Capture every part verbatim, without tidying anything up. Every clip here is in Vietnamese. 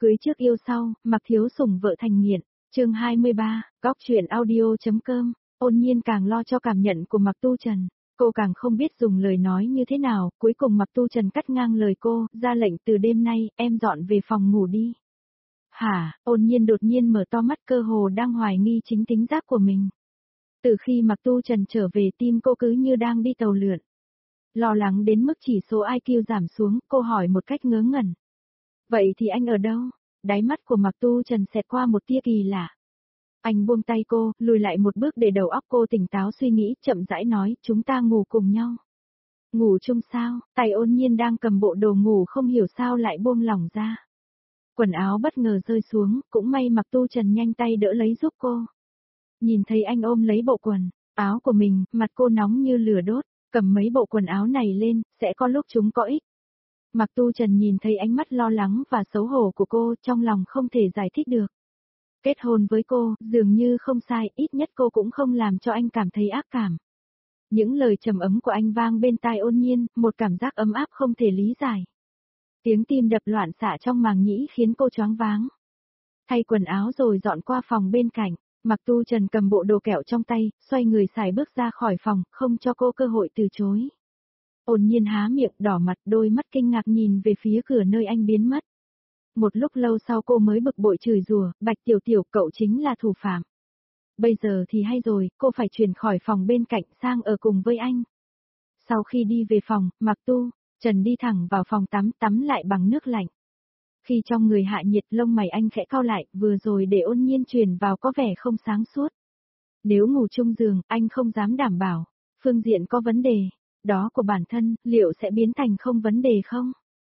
cưới trước yêu sau, Mặc Thiếu Sủng vợ thành nghiện. Chương hai mươi ba, góc truyện audio.com. Ôn Nhiên càng lo cho cảm nhận của Mặc Tu Trần, cô càng không biết dùng lời nói như thế nào, cuối cùng Mặc Tu Trần cắt ngang lời cô, ra lệnh từ đêm nay, em dọn về phòng ngủ đi. Hả? Ôn Nhiên đột nhiên mở to mắt, cơ hồ đang hoài nghi chính tính giác của mình. Từ khi Mặc Tu Trần trở về, tim cô cứ như đang đi tàu lượn. Lo lắng đến mức chỉ số i kiu giảm xuống, cô hỏi một cách ngớ ngẩn. Vậy thì anh ở đâu? Đáy mắt của Mặc Tu Trần xẹt qua một tia kỳ lạ. Anh buông tay cô, lùi lại một bước để đầu óc cô tỉnh táo suy nghĩ, chậm rãi nói, chúng ta ngủ cùng nhau. Ngủ chung sao? Tay Ôn Nhiên đang cầm bộ đồ ngủ không hiểu sao lại buông lỏng ra. Quần áo bất ngờ rơi xuống, cũng may Mặc Tu Trần nhanh tay đỡ lấy giúp cô. Nhìn thấy anh ôm lấy bộ quần áo của mình, mặt cô nóng như lửa đốt, cầm mấy bộ quần áo này lên, sẽ có lúc chúng có ích. Mặc Tu Trần nhìn thấy ánh mắt lo lắng và xấu hổ của cô, trong lòng không thể giải thích được. Kết hôn với cô, dường như không sai, ít nhất cô cũng không làm cho anh cảm thấy ác cảm. Những lời trầm ấm của anh vang bên tai Ôn Nhiên, một cảm giác ấm áp không thể lý giải. Tiếng tim đập loạn xạ trong màng nhĩ khiến cô choáng váng. Thay quần áo rồi dọn qua phòng bên cạnh, Mặc Tu Trần cầm bộ đồ kẹo trong tay, xoay người xài bước ra khỏi phòng, không cho cô cơ hội từ chối. Ôn Nhiên há miệng đỏ mặt, đôi mắt kinh ngạc nhìn về phía cửa nơi anh biến mất. Một lúc lâu sau cô mới bực bội chửi rủa, Bạch Tiểu Tiểu, cậu chính là thủ phạm. Bây giờ thì hay rồi, cô phải chuyển khỏi phòng bên cạnh sang ở cùng với anh. Sau khi đi về phòng, Mặc Tu Trần đi thẳng vào phòng tắm, tắm lại bằng nước lạnh. Khi trong người hạ nhiệt, lông mày anh khẽ cau lại, vừa rồi để Ôn Nhiên truyền vào có vẻ không sáng suốt. Nếu ngủ chung giường, anh không dám đảm bảo, phương diện có vấn đề, đó của bản thân, liệu sẽ biến thành không vấn đề không?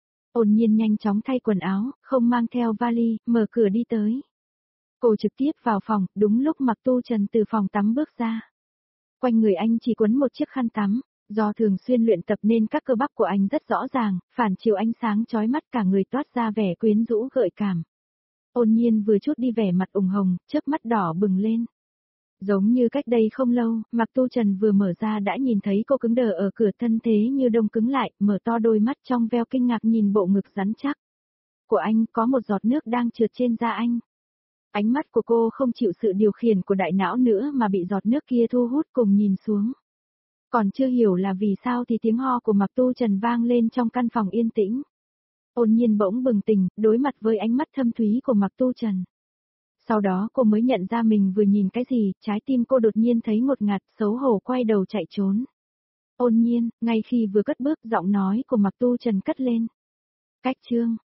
Ôn Nhiên nhanh chóng thay quần áo, không mang theo vali, mở cửa đi tới. Cô trực tiếp vào phòng, đúng lúc Mặc Tu Trần từ phòng tắm bước ra. Quanh người anh chỉ quấn một chiếc khăn tắm, do thường xuyên luyện tập nên các cơ bắp của anh rất rõ ràng, phản chiếu ánh sáng chói mắt, cả người toát ra vẻ quyến rũ gợi cảm. Ôn Nhiên vừa chút đi vẻ mặt ửng hồng, chớp mắt đỏ bừng lên. Giống như cách đây không lâu, Mặc Tu Trần vừa mở ra đã nhìn thấy cô cứng đờ ở cửa, thân thế như đông cứng lại, mở to đôi mắt trong veo kinh ngạc nhìn bộ ngực rắn chắc của anh, có một giọt nước đang trượt trên da anh. Ánh mắt của cô không chịu sự điều khiển của đại não nữa mà bị giọt nước kia thu hút, cùng nhìn xuống. Còn chưa hiểu là vì sao thì tiếng ho của Mặc Tu Trần vang lên trong căn phòng yên tĩnh. Ôn Nhiên bỗng bừng tỉnh, đối mặt với ánh mắt thâm thúy của Mặc Tu Trần. Sau đó cô mới nhận ra mình vừa nhìn cái gì, trái tim cô đột nhiên thấy ngột ngạt, xấu hổ quay đầu chạy trốn. Ôn Nhiên, ngay khi vừa cất bước, giọng nói của Mặc Tu Trần cất lên. Cách chương,